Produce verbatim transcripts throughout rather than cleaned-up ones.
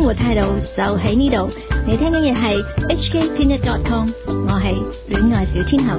活態度就喺呢度。你聽緊嘅係 H K Peanut dot com， 我係戀愛小天后。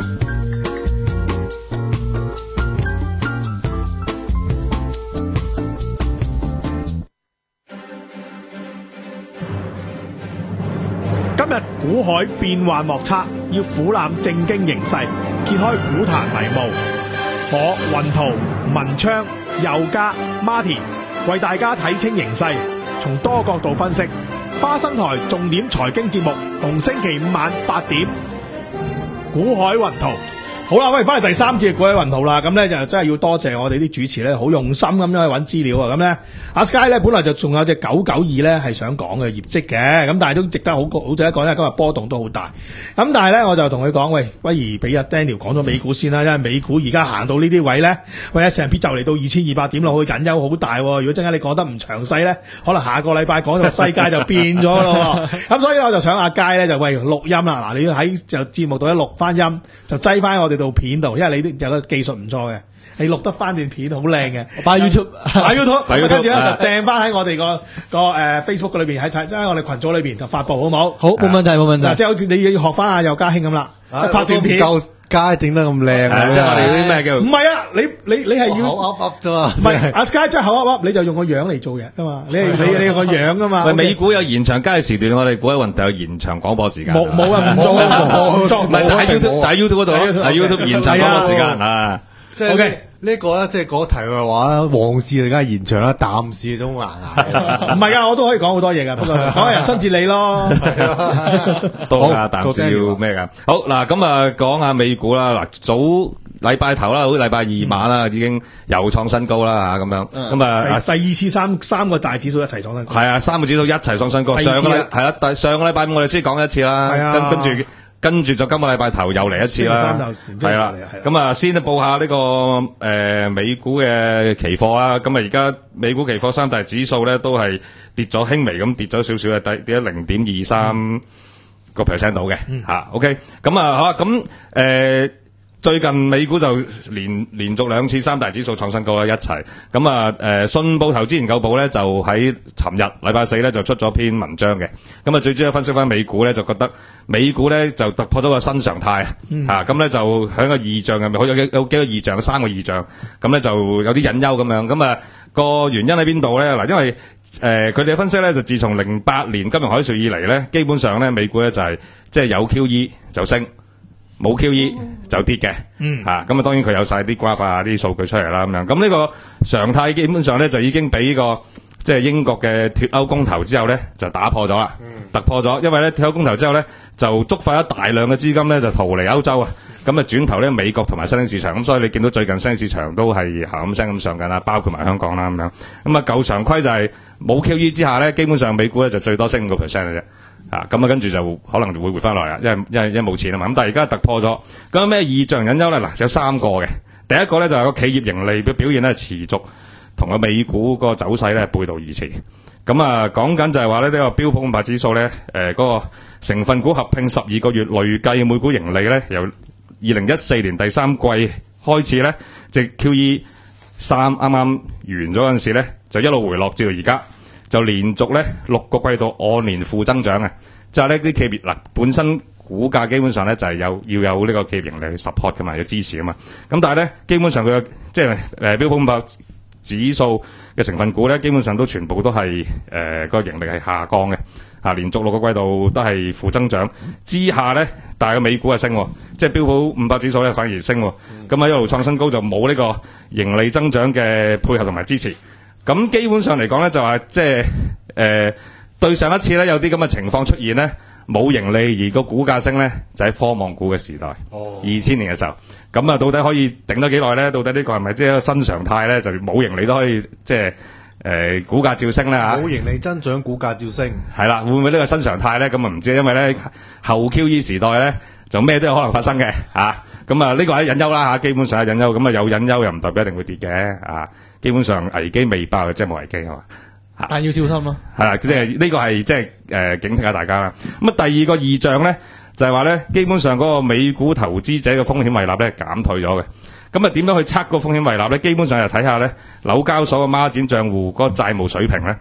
今日股海變幻莫測，要俯瞰正經形勢，揭開股壇迷霧。我雲圖、文昌、佑嘉、Martin 為大家睇清形勢，從多角度分析。花生台重點財經節目，逢星期五晚八點，股海雲圖。好啦，喂，翻嚟第三節嘅股海雲圖啦，咁咧就真係要多謝我哋啲主持咧，好用心咁樣去揾資料啊，咁咧阿 Sky 咧本來就仲有隻九九二咧係想講嘅業績嘅，咁但係都值得好好值得講咧，今日波動都好大，咁但係咧我就同佢講，喂，不如俾阿 Daniel 講咗美股先啦，因為美股而家行到呢啲位咧，喂，S and P 就嚟到二千二百點落去，隱憂好大，如果陣間你講得唔詳細咧，可能下個禮拜講到世界就變咗咯，咁所以我就想阿佳咧就喂錄音啦，嗱，你要喺就節目度一錄翻音，就擠翻我哋到片度，因為你有個技術唔錯嘅，你錄得翻段片好靚嘅，擺 YouTube， 擺 YouTube， 跟住咧就掟翻喺我哋個個誒 Facebook 裏邊，喺喺喺我哋群組裏邊就發布，好唔好？ 好，冇問題，冇問題。 即係好似你要學翻阿尤嘉興咁啦，拍段片夠街整得咁靚啊！ 即係我哋啲咩叫？ 唔係啊，你你你係要口噏噏啫嘛？ 唔係阿 Sky 真係口噏噏，你就用個樣嚟做嘢噶嘛？你你你用個樣噶嘛？ 喂，美股有延長交易時段，我哋股海雲圖有延長廣播時間。 冇冇啊，唔做冇做， 唔係就喺 YouTube 就喺 YouTube 嗰度咯，喺 YouTube 延長廣播時間啊。 即係 OK 呢個咧，即係嗰題嘅話咧，旺市就梗係延長啦，淡市都捱捱。 唔係噶，我都可以講好多嘢噶，不過講人生哲理咯。 多噶淡市要咩噶？好嗱，咁啊講下美股啦。嗱，早禮拜頭啦，好似禮拜二晚啦，已經又創新高啦吓，咁樣咁啊， 第二次三三個大指數一齊創新高。 係啊，三個指數一齊創新高。上個禮係啦，但上個禮拜五我哋先講一次啦，跟跟住。跟住就今個禮拜頭又嚟一次啦，係啦，咁啊先報下呢個誒美股嘅期貨啦。咁啊而家美股期貨三大指數咧都係跌咗輕微咁跌咗少少嘅，跌跌咗零點二三個 percent 到嘅嚇。OK，咁啊好啦，咁誒最近美股就連連續兩次三大指數創新高啦，一齊。咁啊誒信報投資研究部咧就喺尋日禮拜四咧就出咗篇文章嘅。咁啊最主要分析翻美股咧，就覺得美股咧就突破咗個新常態、嗯、啊！咁咧就喺個異象入面，好有有幾個異象，三個異象。咁咧就有啲隱憂咁樣。咁啊個原因喺邊度咧？嗱，因為誒佢哋嘅分析咧，就自從零八年金融海嘯以嚟咧，基本上咧美股咧就係即係有 Q E 就升。冇 Q E 就跌嘅，嗯，吓咁啊，當然佢有晒啲 graph 啊啲數據出嚟啦，咁樣咁呢個常態基本上咧就已經俾呢個即係英國嘅脫歐公投之後咧就打破咗啦，嗯、突破咗，因為咧脫歐公投之後咧就觸發咗大量嘅資金咧就逃離歐洲啊，咁啊轉頭咧美國同埋新興市場，咁所以你見到最近新興市場都係行咁聲咁上緊啦，包括埋香港啦咁樣，咁啊舊常規就係冇 Q E 之下咧，基本上美股咧就最多升五個 percent 嘅啫。啊，咁啊，跟住就可能就會回翻來啦，因為因為因為冇錢啊嘛。咁但係而家突破咗，咁有咩異象隱憂咧？嗱，有三個嘅。第一個咧就係個企業盈利嘅表現咧持續同個美股個走勢咧背道而馳。咁啊，講緊就係話咧呢個標普五百指數咧，誒嗰個成分股合併十二個月累計每股盈利咧，由二零一四年第三季開始咧，即 Q E 三啱啱完咗嗰陣時咧，就一路回落至到而家。就連續咧六個季度按年負增長嘅，即係呢啲企業嗱本身股價基本上咧就係有要有呢個企業盈利去 support 噶嘛，要支持噶嘛。咁但係咧基本上佢嘅即係誒標普五百指數嘅成分股咧，基本上都全部都係誒個盈利係下降嘅，啊連續六個季度都係負增長之下咧，但係個美股係升，即係標普五百指數咧反而升，咁啊一路創新高就冇呢個盈利增長嘅配合同埋支持。咁基本上嚟講咧，就話即係誒對上一次咧有啲咁嘅情況出現咧，冇盈利而個股價升咧，就喺科網股嘅時代，二千年嘅時候。咁啊，到底可以頂得幾耐咧？到底呢個係咪即係一個新常態咧？就冇盈利都可以即係誒股價照升咧嚇。 冇盈利增長，股價照升。 係啦，會唔會呢個新常態咧？咁啊唔知，因為咧後 Q E 時代咧就咩都有可能發生嘅嚇。咁啊呢個係隱憂啦嚇，基本上係隱憂。咁啊有隱憂又唔代表一定會跌嘅啊。基本上危機未爆嘅，即係冇危機係嘛？ 但要小心咯。 係啦，即係呢個係即係誒警惕下大家啦。咁啊第二個異象咧就係話咧，基本上嗰個美股投資者嘅風險胃納咧減退咗嘅。咁啊點樣去測個風險胃納咧？基本上就睇下咧紐交所嘅孖展賬戶嗰個債務水平咧，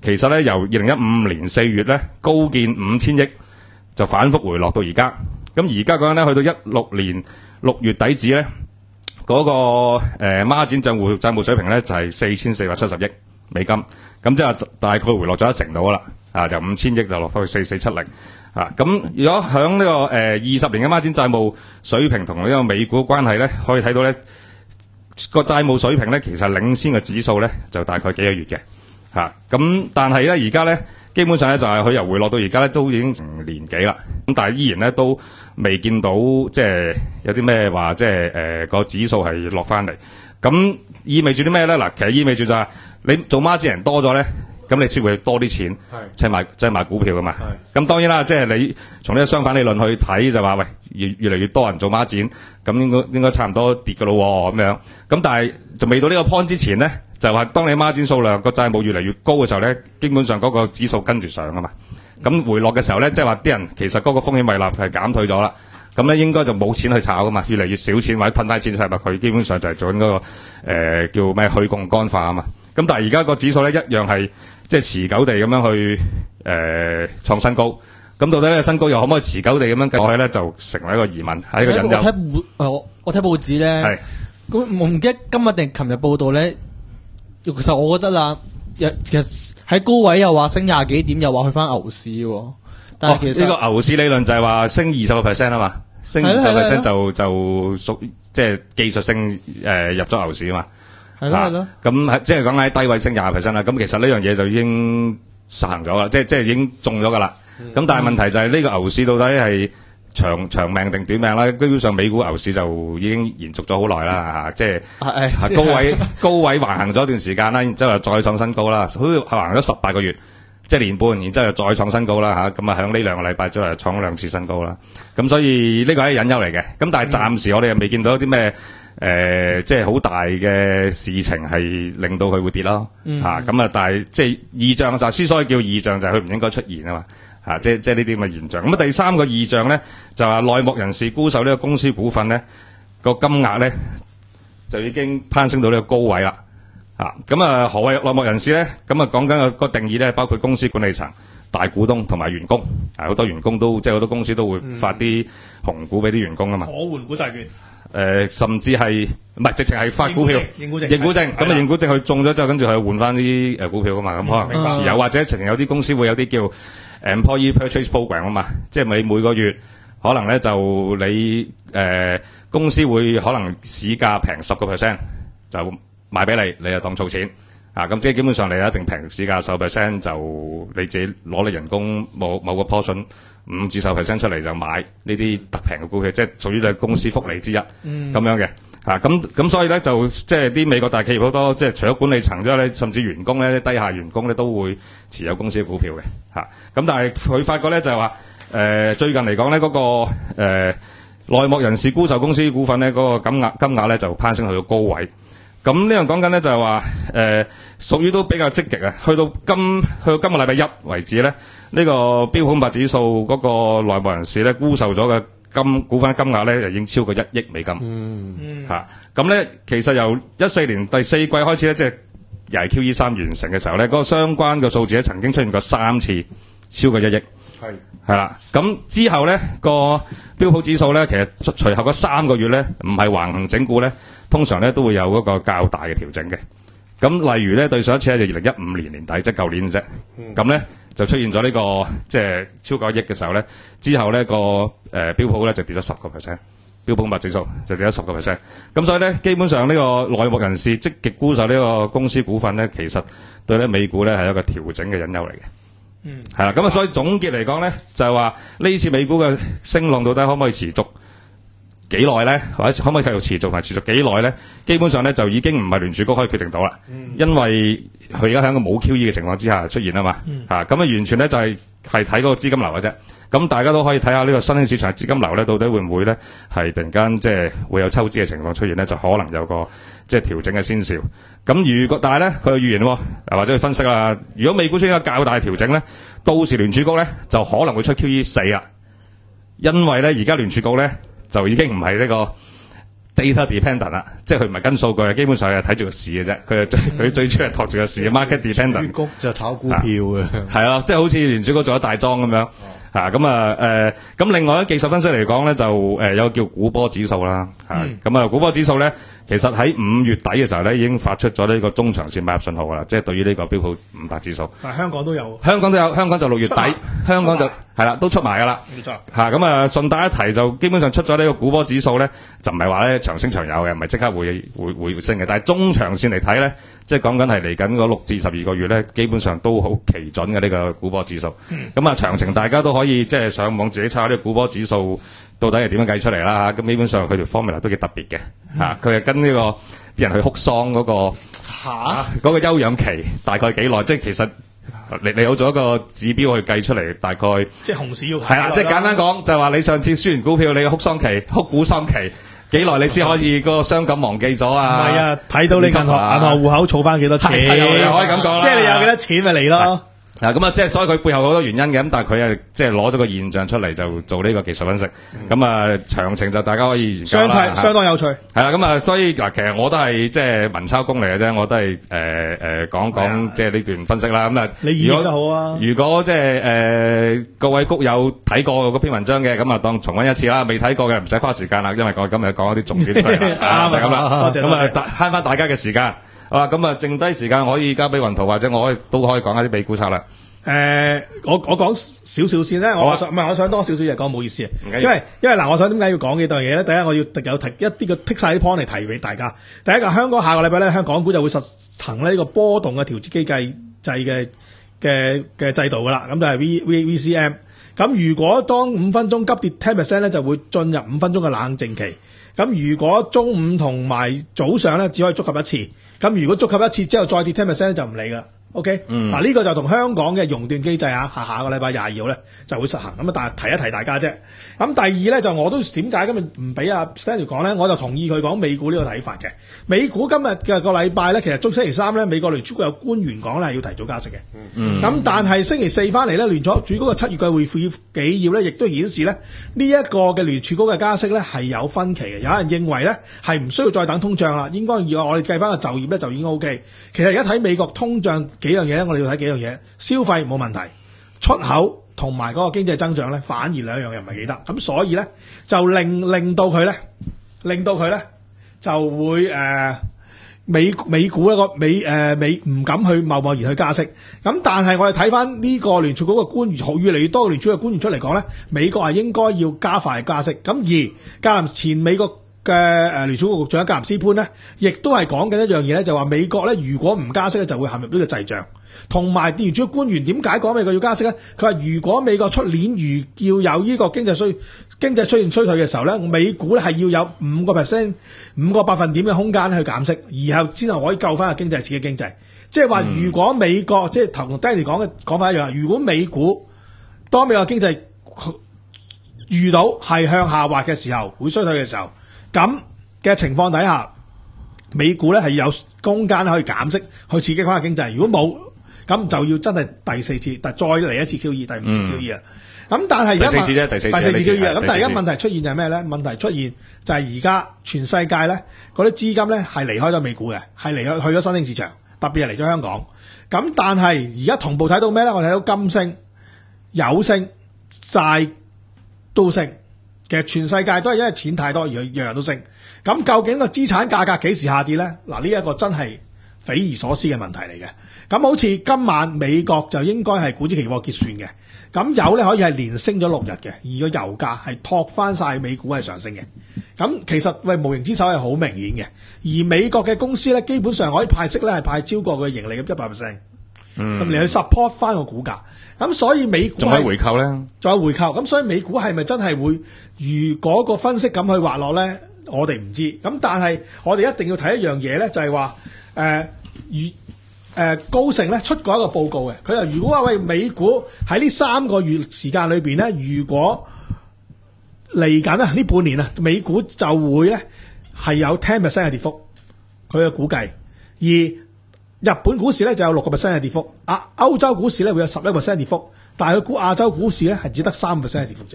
其實咧由二零一五年四月咧高見五千億，就反覆回落到而家。咁而家講緊咧去到一六年六月底止咧，嗰、那個誒孖展賬戶債務水平咧就係四千四百七十億美金，咁即係大概回落咗一成度啦。啊，由五千億就落到去四四七零。啊，咁如果響呢、這個誒二十年嘅孖展債務水平同呢個美股嘅關係咧，可以睇到咧個債務水平咧其實領先嘅指數咧就大概幾個月嘅。嚇、啊，咁但係咧而家咧基本上咧就係、是、佢由回落到而家咧都已經成年幾啦，咁但係依然咧都未見到即係有啲咩話即係誒個指數係落翻嚟，咁意味住啲咩咧？嗱，其實意味住就係、是、你做孖展人多咗咧。咁你先會多啲錢，即係買即係買股票噶嘛。咁當然啦，即係你從呢個相反理論去睇就話，喂，越越嚟越多人做孖展，咁應該應該差唔多跌噶咯咁樣。咁但係就未到呢個 point 之前咧，就話當你孖展數量個債務越嚟越高嘅時候咧，基本上嗰個指數跟住上噶嘛。咁回落嘅時候咧，即係話啲人其實嗰個風險胃納係減退咗啦。咁咧應該就冇錢去炒噶嘛，越嚟越少錢或者褪翻錢出嚟，咪佢基本上就係做緊嗰、那個誒、呃、叫咩去槓桿化啊嘛。咁但係而家個指數咧一樣係即係持久地咁樣去誒創、呃、新高。咁到底呢個新高又可唔可以持久地咁樣繼續落去咧？就成為一個疑問，係一個隱憂。 我睇報誒我睇報紙咧，係咁我唔記得今日定琴日報道咧。其實我覺得啦，其實喺高位又話升廿幾點，又話去翻牛市喎。但係其實呢、 哦這個牛市理論就係話升二十個 percent 啊嘛，升二十 percent 就就屬即係技術性誒、呃、入咗牛市啊嘛。係咯係咯，咁即係講喺低位升廿 percent 啦。咁其實呢樣嘢就已經實行咗啦，即係即係已經中咗噶啦。咁、嗯、但係問題就係呢個牛市到底係長長命定短命啦？基本上美股牛市就已經延續咗好耐啦，即係高位高位橫行咗一段時間啦，然之後又再創新高啦，好似橫行咗十八個月。即係年半，然之後又再創新高啦嚇，咁啊響呢兩個禮拜之後又創咗兩次新高啦。咁所以呢個係隱憂嚟嘅。咁但係暫時我哋又未見到啲咩誒，即係好大嘅事情係令到佢會跌咯嚇。咁、嗯、啊，但係即係異象就係之所以叫異象，就係佢唔應該出現啊嘛嚇。即係即係呢啲咁嘅現象。咁啊，第三個異象咧就係內幕人士沽售呢個公司股份咧，個金額咧就已經攀升到呢個高位啦。啊，咁啊，何謂內幕人士咧？咁啊，講緊個定義咧，包括公司管理層、大股東同埋員工。啊，好多員工都即係好多公司都會發啲紅股俾啲員工啊嘛。可換股債券。誒、 呃，甚至係唔係直情係發股票？ 認股證。 認股證。咁啊，認股證佢中咗之後，跟住佢換翻啲誒股票噶嘛。咁、嗯、可能持有、啊、或者曾有啲公司會有啲叫 employee purchase program 啊嘛。即係你每個月可能咧就你誒、呃、公司會可能市價平十個 percent 就。賣俾你，你就當儲錢啊！咁即係基本上你一定平市價十 percent 就你自己攞你人工某某個 portion 五至十 percent 出嚟就買呢啲特平嘅股票，即係屬於你公司福利之一咁、嗯、樣嘅啊！咁咁所以咧就即係啲美國大企業好多，即係除咗管理層之外咧，甚至員工咧、低下員工咧都會持有公司嘅股票嘅嚇。咁、啊、但係佢發覺咧就係話誒最近嚟講咧嗰個誒、呃、內幕人士沽售公司股份咧嗰、嗰個金額金額咧就攀升去到高位。咁呢樣講緊咧就係話，誒、呃，屬於都比較積極啊！去到今去到今個禮拜一為止咧，呢、這個標普五百指數嗰個內幕人士咧沽售咗嘅金股份金額咧，就已經超過一億美金。嗯，吓咁咧，其實由一四年第四季開始咧，即係又係 Q E 三完成嘅時候咧，嗰、那個相關嘅數字咧曾經出現過三次超過一億。係係啦，咁之後咧個標普指數咧，其實隨後嗰三個月咧，唔係橫行整固咧。通常咧都會有嗰個較大嘅調整嘅，咁例如咧對上一次咧就二零一五年年底，即係舊年啫，咁、嗯、咧就出現咗呢、這個即係超過一億嘅時候咧，之後咧個誒、呃、標普咧就跌咗十個 percent， 標普五百指數就跌咗十個 percent， 咁所以咧基本上呢個內幕人士積極沽售呢個公司股份咧，其實對咧美股咧係一個調整嘅隱憂嚟嘅，嗯，係啦，咁啊所以總結嚟講咧就係話呢次美股嘅升浪到底可唔可以持續？幾耐咧，或者可唔可以繼續持續同埋持續幾耐咧？基本上咧就已經唔係聯儲局可以決定到啦、嗯，因為佢而家喺一個冇 Q E 嘅情況之下出現啊嘛，嚇咁啊完全咧就係係睇嗰個資金流嘅啫。咁大家都可以睇下呢個新興市場嘅資金流咧，到底會唔會咧係突然間即係會有抽資嘅情況出現咧？就可能有個即係調整嘅先兆。咁如果但係咧佢嘅預言喎，或者佢分析啦，如果美股出現一個較大嘅調整咧，到時聯儲局咧就可能會出 Q E 四啦，因為咧而家聯儲局咧。就已經唔係呢個 data dependent 啦，即係佢唔係跟數據，基本上係睇住個市嘅啫。佢最佢最主要係托住個市 market dependent。聯儲局就炒股票嘅， 係咯，即係好似聯儲局做咗大莊咁樣。啊，咁啊，誒、呃，咁另外咧技術分析嚟講咧，就誒、呃、有個叫股波指數啦，嚇、嗯，咁啊股波指數咧，其實喺五月底嘅時候咧，已經發出咗呢個中長線買入信號噶啦，即係對於呢個標普五百指數。 但係香港都有， 香港都有，香港就六月底，香港就係啦，都出埋噶啦， 冇錯。 嚇，咁啊順帶一提，就基本上出咗呢個股波指數咧，就唔係話咧長升長有嘅，唔係即刻會會會升嘅，但係中長線嚟睇咧，即係講緊係嚟緊嗰六至十二個月咧，基本上都好奇準嘅呢個股波指數。咁、嗯、啊詳情大家都可以即係上網自己查下呢個股波指數到底係點樣計出嚟啦。咁基本上佢條 formula 都幾特別嘅嚇，佢、嗯、係跟呢、這個啲人去哭喪嗰、那個嚇嗰、啊那個休養期大概幾耐，即係其實你你有咗一個指標去計出嚟，大概即係熊市要係啦，即係簡單講就係話你上次輸完股票，你嘅哭喪期、哭股喪期幾耐，你先可以嗰個傷感忘記咗啊？ 唔係啊，睇到你銀行銀行戶口儲翻幾多錢， 又可以咁講啦， 即係你有幾多錢咪嚟咯。 嗱咁啊，即係所以佢背後好多原因嘅，咁但係佢係即係攞咗個現象出嚟就做呢個技術分析，咁、嗯、啊詳情就大家可以研究啦。相睇相當有趣。 係啦，咁啊，所以嗱，其實我都係即係文抄工嚟嘅啫，我都係誒誒講講即係呢段分析啦。咁啊， 你演繹就好啊。 如果即係誒各位谷友睇過嗰篇文章嘅，咁啊當重溫一次啦。未睇過嘅唔使花時間啦，因為我今日講一啲重點出嚟啦，就咁啦。咁啊慳翻大家嘅時間。好啦，咁啊，剩低時間可以交俾雲圖，或者我可以都可以講一啲美股策略。 誒、呃，我我講少少先咧，我想唔係我想多少少嘢講，唔好意思啊，因為因為嗱，我想點解要講幾樣嘢咧？第一，我要有提一啲嘅剔晒啲 point 嚟提俾大家。第一個，香港下個禮拜咧，香港股就會實行呢個波動嘅調節機制制嘅嘅嘅制度噶啦，咁就係 V V V C M。咁如果當五分鐘急跌 ten percent 咧，就會進入五分鐘嘅冷靜期。咁如果中午同埋早上咧，只可以觸及一次。咁如果觸及一次之後再跌 ten percent 咧，就唔理噶啦。OK，嗱、嗯、呢、這個就同香港嘅熔斷機制啊，下下個禮拜廿二號咧就會實行，咁啊但係提一提大家啫。咁第二咧就我都點解今日唔俾阿 Stanley 講咧？我就同意佢講美股呢個睇法嘅。美股今日嘅個禮拜咧，其實中星期三咧，美國聯儲局有官員講咧係要提早加息嘅。嗯，咁但係星期四翻嚟咧，聯儲局嗰個七月嘅會議紀要咧，亦都顯示咧呢一個嘅聯儲局嘅加息咧係有分歧嘅。有人認為咧係唔需要再等通脹啦，應該要我哋計翻個就業咧就已經 OK。其實而家睇美國通脹幾樣嘢咧，我哋要睇幾樣嘢，消費冇問題，出口同埋嗰個經濟增長咧，反而兩樣又唔係幾得，咁所以咧就令令到佢咧，令到佢咧就會誒、呃、美美股一個美誒、呃、美唔敢去貿貿然去加息，咁但係我哋睇翻呢個聯儲局嘅官員，越嚟越多嘅聯儲嘅官員出嚟講咧，美國係應該要加快加息，咁而格林前美國嘅誒聯儲局局長格林斯潘咧，亦都係講緊一樣嘢咧，就話美國咧如果唔加息咧，就會陷入呢個滯脹。同埋聯儲局官員點解講美國要加息咧？佢話如果美國出年如要有呢個經濟衰經濟出現衰退嘅時候咧，美股咧係要有五個 percent 五個百分點嘅空間去減息，然後先係可以救翻個經濟，刺激經濟。即係話如果美國、嗯、即係頭同 Danny 講嘅講法一樣，如果美股當美國經濟遇到係向下滑嘅時候，會衰退嘅時候，咁嘅情況底下，美股咧係有空間可以減息去刺激翻個經濟。如果冇，咁就要真係第四次，但再嚟一次 Q E， 第五次 Q E 啊！咁、嗯、但係而家第四次啫，第四次，第四次 Q E 啊！咁但係而家問題出現就係咩咧？問題出現就係而家全世界咧嗰啲資金咧係離開咗美股嘅，係離開去咗新興市場，特別係嚟咗香港。咁但係而家同步睇到咩咧？我哋睇到金升、油升、債都升。其實全世界都係因為錢太多而樣樣都升。咁究竟個資產價格幾時下跌咧？嗱，呢一個真係匪夷所思嘅問題嚟嘅。咁好似今晚美國就應該係股指期貨結算嘅，咁油咧可以係連升咗六日嘅，而個油價係托翻晒美股係上升嘅。咁其實喂無形之手係好明顯嘅，而美國嘅公司咧基本上可以派息咧係派超過佢盈利嘅一百 percent， 咁你去 support 翻個股價。咁所以美股仲有回購咧， 仲有回購。咁所以美股係咪真係會如果個分析咁去滑落咧？我哋唔知。咁但係我哋一定要睇一樣嘢咧，就係話誒如。誒、呃、高盛咧出過一個報告嘅，佢話如果話喂美股喺呢三個月時間裏邊咧，如果嚟緊啊呢半年啊，美股就會咧係有 ten percent 嘅跌幅，佢嘅估計。而日本股市咧就有六個 percent 嘅跌幅，啊歐洲股市咧會有十一個 percent 跌幅，但係佢估亞洲股市咧係只得三個 percent 嘅跌幅啫。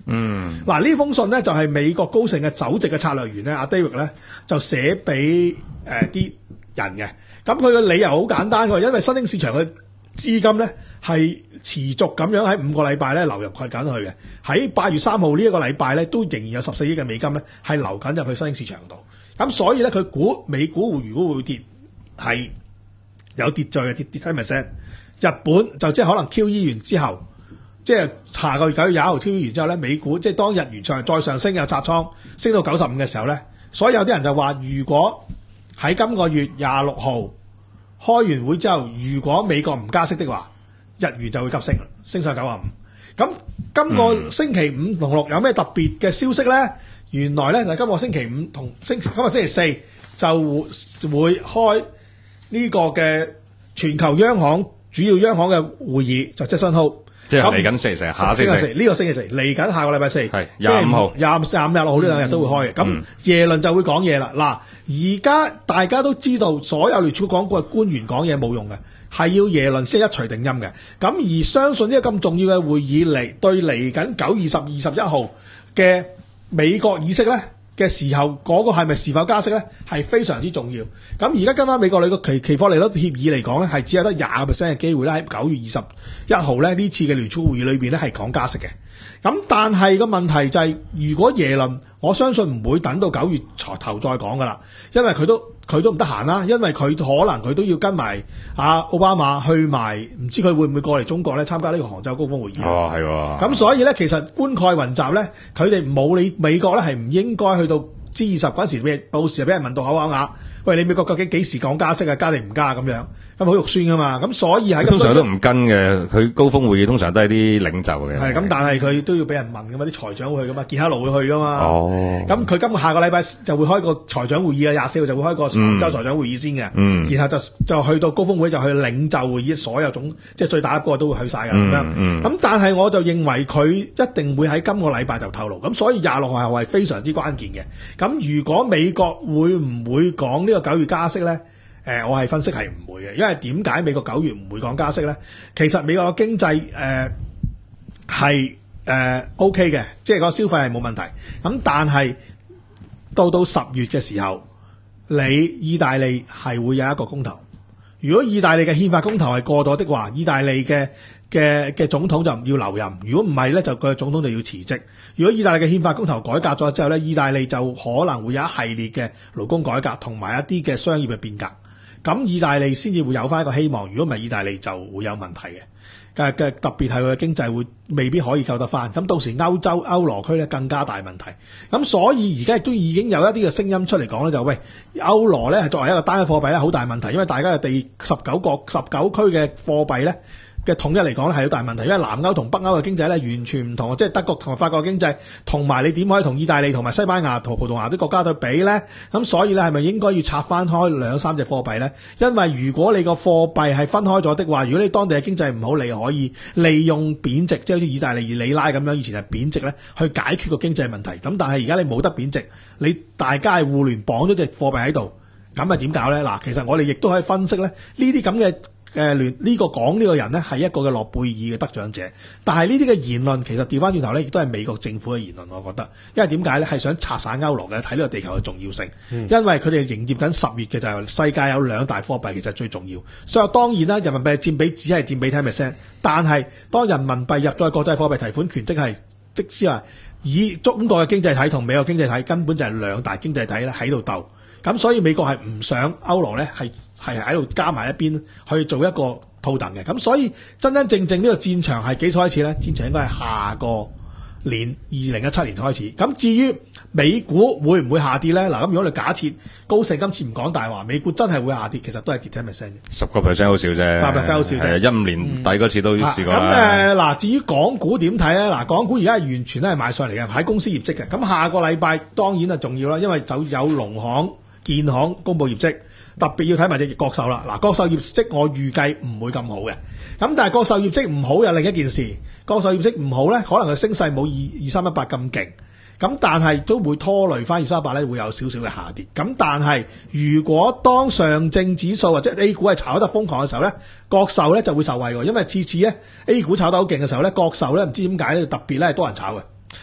嗯，嗱呢封信咧就係、是、美國高盛嘅首席嘅策略員咧，阿 David 咧就寫俾誒啲人嘅。咁佢嘅理由好簡單，佢因為新興市場嘅資金咧係持續咁樣喺五個禮拜咧流入緊去嘅。喺八月三號呢一個禮拜咧都仍然有十四億嘅美金咧係流緊入去新興市場度。咁所以咧佢估美股如果會跌係有秩序嘅跌跌 ten percent。日本就即係可能 Q E 完之後。即係下個月九月廿一號超完之後咧，美股即係當日元再再上升有拆倉，升到九十五嘅時候咧，所以有啲人就話，如果喺今個月廿六號開完會之後，如果美國唔加息的話，日元就會急升，升上九十五。咁今個星期五同六有咩特別嘅消息咧？原來咧就係今個星期五同星今個星期四就會開呢個嘅全球央行主要央行嘅會議，就即係新號。 即係嚟緊四成，下星期四呢個星期四嚟緊下個禮拜四， 係廿五號、 廿五、廿五、廿六號呢兩日都會開嘅。咁、嗯、耶倫就會講嘢啦。嗱，而家大家都知道，所有聯儲局講過嘅官員講嘢冇用嘅，係要耶倫先一錘定音嘅。咁而相信呢個咁重要嘅會議嚟對嚟緊九月二十、二十一號嘅美國議息咧嘅時候，嗰、那個係咪是否加息咧，係非常之重要。咁而家跟翻美國你個期期貨利率協議嚟講咧，係只有得廿個 percent 嘅機會咧，喺九月二十一號咧呢次嘅聯儲會議裏邊咧係講加息嘅。咁但係個問題就係、是，如果耶倫，我相信唔會等到九月頭再講噶啦，因為佢都佢都唔得閒啦，因為佢可能佢都要跟埋阿奧巴馬去埋，唔知佢會唔會過嚟中國咧參加呢個杭州高峰會議。 哦，係喎。 咁所以咧，其實官蓋雲集咧，佢哋冇理美國咧係唔應該去到 G 二十嗰陣時，咩到時俾人問到口啞啞。喂，你美國究竟幾時講加息啊？加定唔加咁樣？咁好肉酸噶嘛？咁所以喺通常都唔跟嘅，佢高峰會議通常都係啲領袖嘅。 係咁，但係佢都要俾人問噶嘛，啲財長會去噶嘛，傑克盧會去噶嘛。 哦。咁佢今個下個禮拜就會開個財長會議啊，廿四號就會開個杭州財長會議先嘅。嗯。然後就就去到高峰會就去領袖會議，所有總即係最大一個都會去晒㗎咁樣。嗯。咁但係我就認為佢一定會喺今個禮拜就透露，咁所以廿六號係非常之關鍵嘅。咁如果美國會唔會講呢個九月加息咧？誒、呃，我係分析係唔會嘅，因為點解美國九月唔會講加息咧？其實美國嘅經濟誒係誒 O K 嘅，即係個消費係冇問題。咁但係到到十月嘅時候，你意大利係會有一個公投。如果意大利嘅憲法公投係過咗的話，意大利嘅嘅嘅總統就要留任。如果唔係咧，就個總統就要辭職。如果意大利嘅憲法公投改革咗之後咧，意大利就可能會有一系列嘅勞工改革同埋一啲嘅商業嘅變革。咁意大利先至會有翻一個希望，如果唔係意大利就會有問題嘅。嘅嘅特別係佢嘅經濟會未必可以救得翻。咁到時歐洲歐羅區咧更加大問題。咁所以而家亦都已經有一啲嘅聲音出嚟講咧，就喂歐羅咧係作為一個單一貨幣咧好大問題，因為大家嘅地十九個十九區嘅貨幣咧嘅統一嚟講咧係好大問題，因為南歐同北歐嘅經濟咧完全唔同，即係德國同法國嘅經濟，同埋你點可以同意大利同埋西班牙同葡萄牙啲國家去比咧？咁所以咧係咪應該要拆翻開兩三隻貨幣咧？因為如果你個貨幣係分開咗的話，如果你當地嘅經濟唔好，你可以利用貶值，即係好似意大利里拉咁樣，以前係貶值咧去解決個經濟問題。咁但係而家你冇得貶值，你大家係互聯綁咗隻貨幣喺度，咁啊點搞咧？嗱，其實我哋亦都可以分析咧呢啲咁嘅。誒聯呢個講呢個人呢係一個嘅諾貝爾嘅得獎者，但係呢啲嘅言論其實調翻轉頭呢，亦都係美國政府嘅言論，我覺得，因為點解呢？係想拆散歐羅嘅，睇呢個地球嘅重要性，嗯、因為佢哋迎接緊十月嘅就係世界有兩大貨幣其實最重要，所以當然啦，人民幣佔比只係佔比 ten percent， 但係當人民幣入咗國際貨幣提款權，即係即係話以中國嘅經濟體同美國經濟體根本就係兩大經濟體咧喺度鬥，咁所以美國係唔想歐羅呢係。係喺度加埋一邊去做一個套戥嘅，咁所以真真正正呢個戰場係幾時開始呢？戰場應該係下個年二零一七年開始。咁至於美股會唔會下跌呢？嗱，咁如果你假設高盛今次唔講大話，美股真係會下跌，其實都係跌 ten percent 十個 percent 好少啫，十 percent 好少啫。一五年底嗰次都試過啦。 咁誒嗱，至於港股點睇呢？嗱，港股而家係完全都係買上嚟嘅，喺公司業績嘅。咁下個禮拜當然係重要啦，因為就有農行、建行公佈業績。特別要睇埋隻國壽啦，嗱，國壽業績我預計唔會咁好嘅，咁但係國壽業績唔好有另一件事，國壽業績唔好咧，可能佢升勢冇二二三一八咁勁，咁但係都會拖累翻二三一八咧，會有少少嘅下跌。咁但係如果當上證指數或者 A 股係炒得瘋狂嘅時候咧，國壽咧就會受惠喎，因為次次咧 A 股炒得好勁嘅時候咧，國壽咧唔知點解咧特別咧多人炒嘅。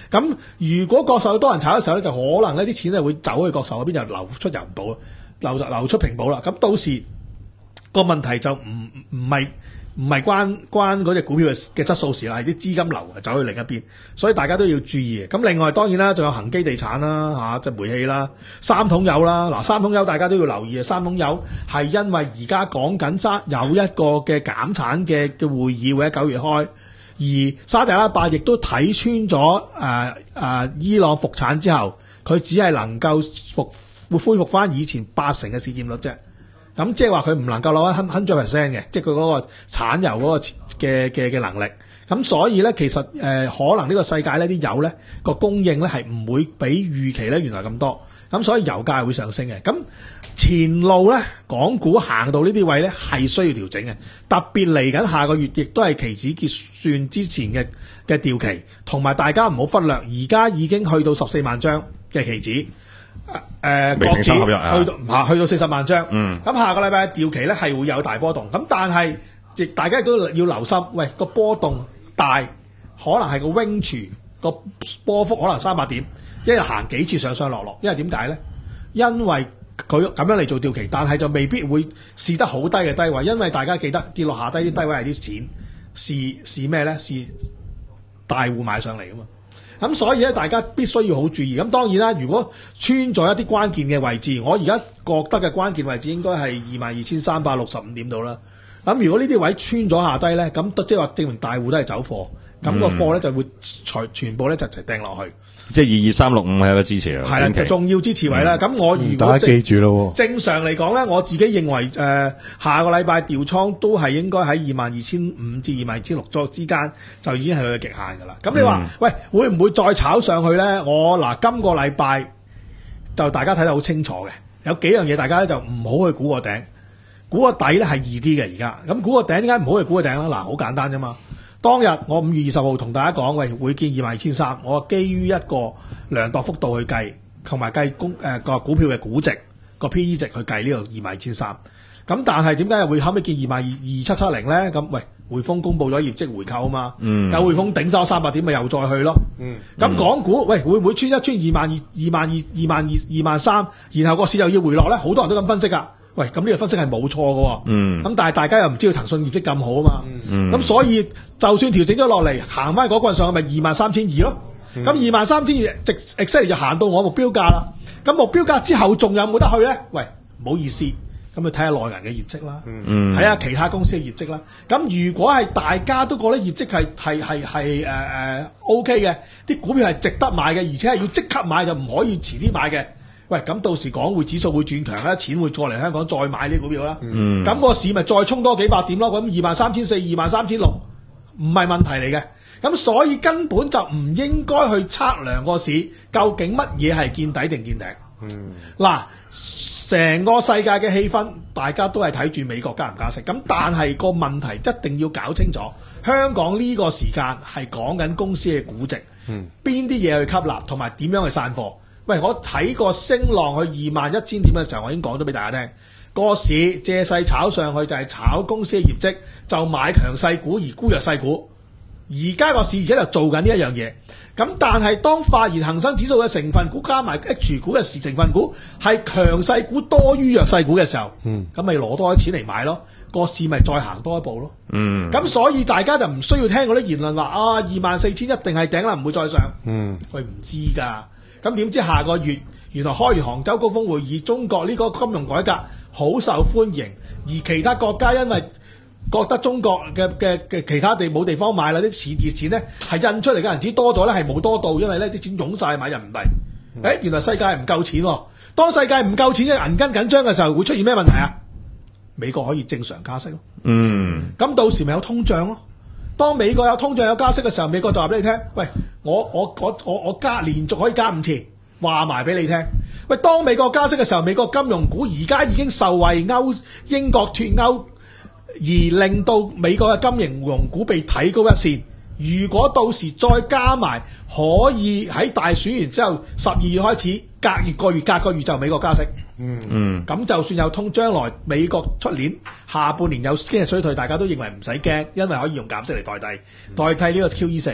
咁如果國壽多人炒嘅時候咧，就可能呢啲錢咧會走去國壽嗰邊，就流出人保，流流出平保啦。咁到時個問題就唔唔係唔係關關嗰隻股票嘅嘅質素事啦，係啲資金流走去另一邊，所以大家都要注意嘅。咁另外當然啦，仲有恒基地產啦，嚇即係煤氣啦，三桶油啦。嗱，三桶油大家都要留意啊。三桶油係因為而家講緊沙有一個嘅減產嘅嘅會議會喺九月開，而沙特阿拉伯亦都睇穿咗誒誒伊朗復產之後，佢只係能夠復會恢復翻以前八成嘅市佔率啫。咁即係話佢唔能夠攞一 hundred percent 嘅，即係佢嗰個產油嗰個嘅嘅嘅能力。咁所以咧，其實誒、呃、可能呢個世界呢啲油咧個供應咧係唔會比預期咧原來咁多。咁所以油價係會上升嘅。咁前路咧，港股行到呢啲位咧係需要調整嘅。特別嚟緊下個月，亦都係期指結算之前嘅嘅調期，同埋大家唔好忽略，而家已經去到十四萬張嘅期指。誒、呃，國指去到唔下去到四十萬張，嗯，咁下個禮拜調期咧係會有大波動，咁但係亦大家亦都要留心，喂個波動大，可能係個 range 個波幅可能三百點，一日行幾次上上落落，因為點解咧？因為佢咁樣嚟做調期，但係就未必會試得好低嘅低位，因為大家記得跌落下低啲低位係啲錢試試咩咧？試大戶買上嚟噶嘛。咁所以咧，大家必須要好注意。咁當然啦，如果穿咗一啲關鍵嘅位置，我而家覺得嘅關鍵位置應該係二萬二千三百六十五點度啦。咁如果呢啲位穿咗下低咧，咁即係話證明大戶都係走貨，咁、個貨咧就會全全部咧就一齊掟落去。即係二二三六五係一個支持啊，係啦，重要支持位啦。咁、嗯、我如果大家記住咯， 正常嚟講咧，我自己認為誒、呃、下個禮拜調倉都係應該喺二萬二千五至二萬二千六左右之間，就已經係佢嘅極限㗎啦。咁你話、嗯、喂，會唔會再炒上去咧？我嗱今個禮拜就大家睇得好清楚嘅，有幾樣嘢大家咧就唔好去估個頂，估個底咧係易啲嘅而家。咁估個頂點解唔好去估個頂啦？嗱，好簡單啫嘛。當日我五月二十號同大家講，喂會見二萬二千三，我基於一個量度幅度去計，同埋計公誒個股票嘅估值個 P E 值去計呢度二萬二千三。咁但係點解又會後尾見二萬二二七七零咧？咁喂匯豐公佈咗業績回購啊嘛，嗯、有匯豐頂咗三百點咪又再去咯。咁、嗯、港股喂會唔會穿一穿二萬二二萬二二萬二二萬三，然後個市又要回落咧？好多人都咁分析㗎。喂，咁呢個分析係冇錯嘅喎，咁、嗯、但係大家又唔知道騰訊業績咁好啊嘛，咁、嗯、所以就算調整咗落嚟，行翻嗰棍上去咪二萬三千二咯，咁二萬三千二直 exactly 就行到我目標價啦，咁目標價之後仲有冇得去咧？喂，唔好意思，咁你睇下內銀嘅業績啦，睇、嗯、下其他公司嘅業績啦，咁如果係大家都覺得業績係係係係誒誒 OK 嘅，啲股票係值得買嘅，而且係要即刻買就唔可以遲啲買嘅。喂，咁到時港匯指數會轉強啦，錢會過嚟香港再買呢啲股票啦。咁、嗯、個市咪再衝多幾百點咯。咁二萬三千四、二萬三千六唔係問題嚟嘅。咁所以根本就唔應該去測量個市究竟乜嘢係見底定見頂。嗱、嗯，成個世界嘅氣氛，大家都係睇住美國加唔加息。咁但係個問題一定要搞清楚，香港呢個時間係講緊公司嘅估值，邊啲嘢去吸納，同埋點樣去散貨。喂，我睇個升浪去二萬一千點嘅時候，我已經講咗俾大家聽，個市借勢炒上去就係炒公司嘅業績，就買強勢股而沽弱勢股。而家個市而家就做緊呢一樣嘢，咁但係當發現恒生指數嘅成分股加埋 H 股嘅成分股係強勢股多於弱勢股嘅時候，嗯，咁咪攞多啲錢嚟買咯，個市咪再行多一步咯。嗯，咁所以大家就唔需要聽嗰啲言論話啊二萬四千一定係頂啦，唔會再上。嗯，佢唔知㗎。咁點知下個月原來開完杭州高峰會議，中國呢個金融改革好受歡迎，而其他國家因為覺得中國嘅嘅嘅其他地冇地方買啦，啲錢熱錢咧係印出嚟嘅銀紙多咗咧，係冇多到，因為咧啲錢湧晒買人民幣。誒、嗯欸，原來世界唔夠錢喎。當世界唔夠錢嘅銀根緊張嘅時候，會出現咩問題啊？美國可以正常加息咯。嗯，咁到時咪有通脹咯。當美國有通脹有加息嘅時候，美國就話俾你聽，喂，我我我我我加連續可以加五次，話埋俾你聽。喂，當美國加息嘅時候，美國金融股而家已經受惠歐英國脫歐，而令到美國嘅金融股被提高一線。如果到時再加埋，可以喺大選完之後十二月開始，隔月個月隔個月就美國加息。嗯嗯，咁就算有通，將來美國出年下半年有經濟衰退，大家都認為唔使驚，因為可以用減息嚟代替，代替呢個 Q E 四。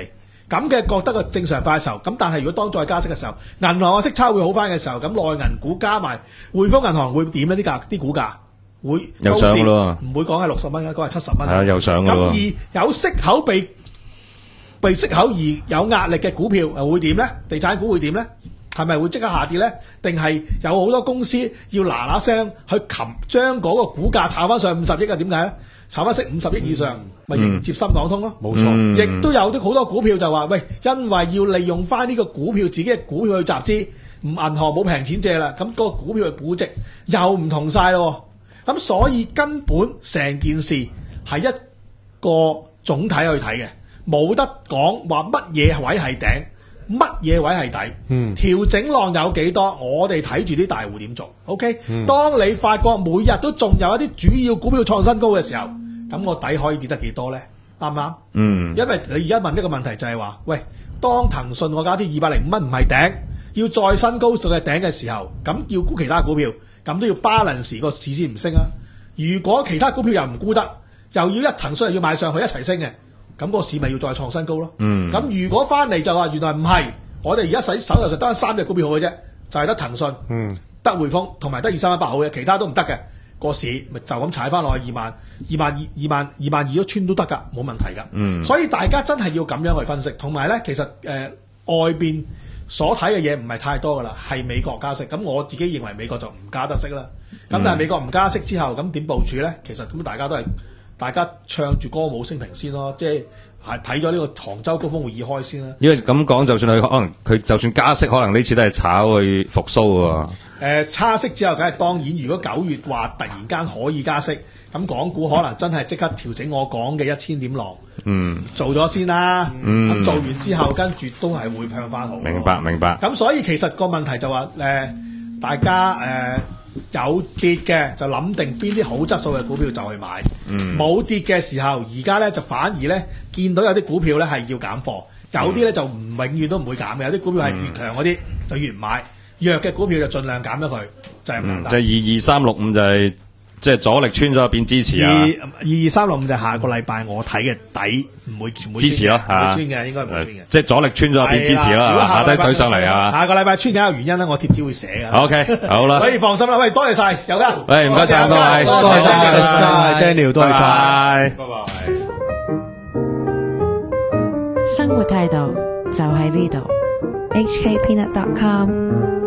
咁嘅覺得個正常化嘅時候，咁但係如果當再加息嘅時候，銀行嘅息差會好翻嘅時候，咁內銀股加埋匯豐銀行會點呢？啲價啲股價會又上咯， 唔會講係六十蚊嘅，講係七十蚊。 係啊，又上㗎咯。 咁而有息口被被息口而有壓力嘅股票又會點呢？地產股會點呢？係咪會即刻下跌呢？定係有好多公司要嗱嗱聲去擒將嗰個股價炒翻上五十億啊？點解呢？炒翻息五十億以上，咪、嗯、迎接深港通咯。冇錯、嗯，亦都有啲好多股票就話：喂，因為要利用翻呢個股票自己嘅股票去集資，唔銀行冇平錢借啦，咁嗰個股票嘅估值又唔同晒咯。咁所以根本成件事係一個總體去睇嘅，冇得講話乜嘢位係頂。乜嘢位係底？嗯，調整浪有幾多？我哋睇住啲大戶點做。OK，、嗯、當你發覺每日都仲有一啲主要股票創新高嘅時候，咁個底可以跌得幾多呢？啱唔啱？嗯，因為你而家問一個問題就係話，喂，當騰訊我假設二百零五蚊唔係頂，要再新高到嘅頂嘅時候，咁要沽其他股票，咁都要 balance 個市先唔升啊。如果其他股票又唔沽得，又要一騰訊又要買上去一齊升嘅。咁、那個市咪要再創新高咯。嗯。咁如果翻嚟就話原來唔係，我哋而家使手頭上得三隻股票好嘅啫，就係、是、得騰訊，嗯，得匯豐同埋得二三一八好嘅，其他都唔得嘅。個市咪就咁踩翻落去二萬、二萬二、二萬、二萬二都穿都得㗎，冇問題㗎。嗯。所以大家真係要咁樣去分析，同埋咧，其實誒、呃、外邊所睇嘅嘢唔係太多㗎啦，係美國加息。咁我自己認為美國就唔加得息啦。咁、嗯、但係美國唔加息之後，咁點部署咧？其實咁大家都係。大家唱住歌舞升平先咯，即係係睇咗呢個杭州高峰會議開先啦。因為咁講，就算佢可能佢就算加息，可能呢次都係炒去復甦喎。誒、呃，加息之後，梗係當然。如果九月話突然間可以加息，咁港股可能真係即刻調整我講嘅一千點浪。嗯，做咗先啦。嗯，咁做完之後，跟住都係會向翻好。明白，明白。咁所以其實個問題就話、是、誒、呃，大家誒。呃有跌嘅就諗定邊啲好質素嘅股票就去買，冇、嗯、跌嘅時候，而家咧就反而咧見到有啲股票咧係要減貨，有啲咧就唔永遠都唔會減嘅，有啲股票係越強嗰啲就越唔買，弱嘅股票就盡量減咗佢，就係咁簡單。即係二二三六五就係即係阻力穿咗變支持啊！二二三六五就下個禮拜我睇嘅底唔會全部支持咯，唔會穿嘅，應該唔會穿嘅。即係阻力穿咗變支持咯，下低推上嚟啊！下個禮拜穿緊有原因咧，我貼紙會寫嘅。OK， 好啦，可以放心啦。喂，多謝晒，有噶。喂，唔該晒，多謝，多謝晒 Daniel， 多謝晒，拜拜。生活態度就喺呢度。H K Peanut dot com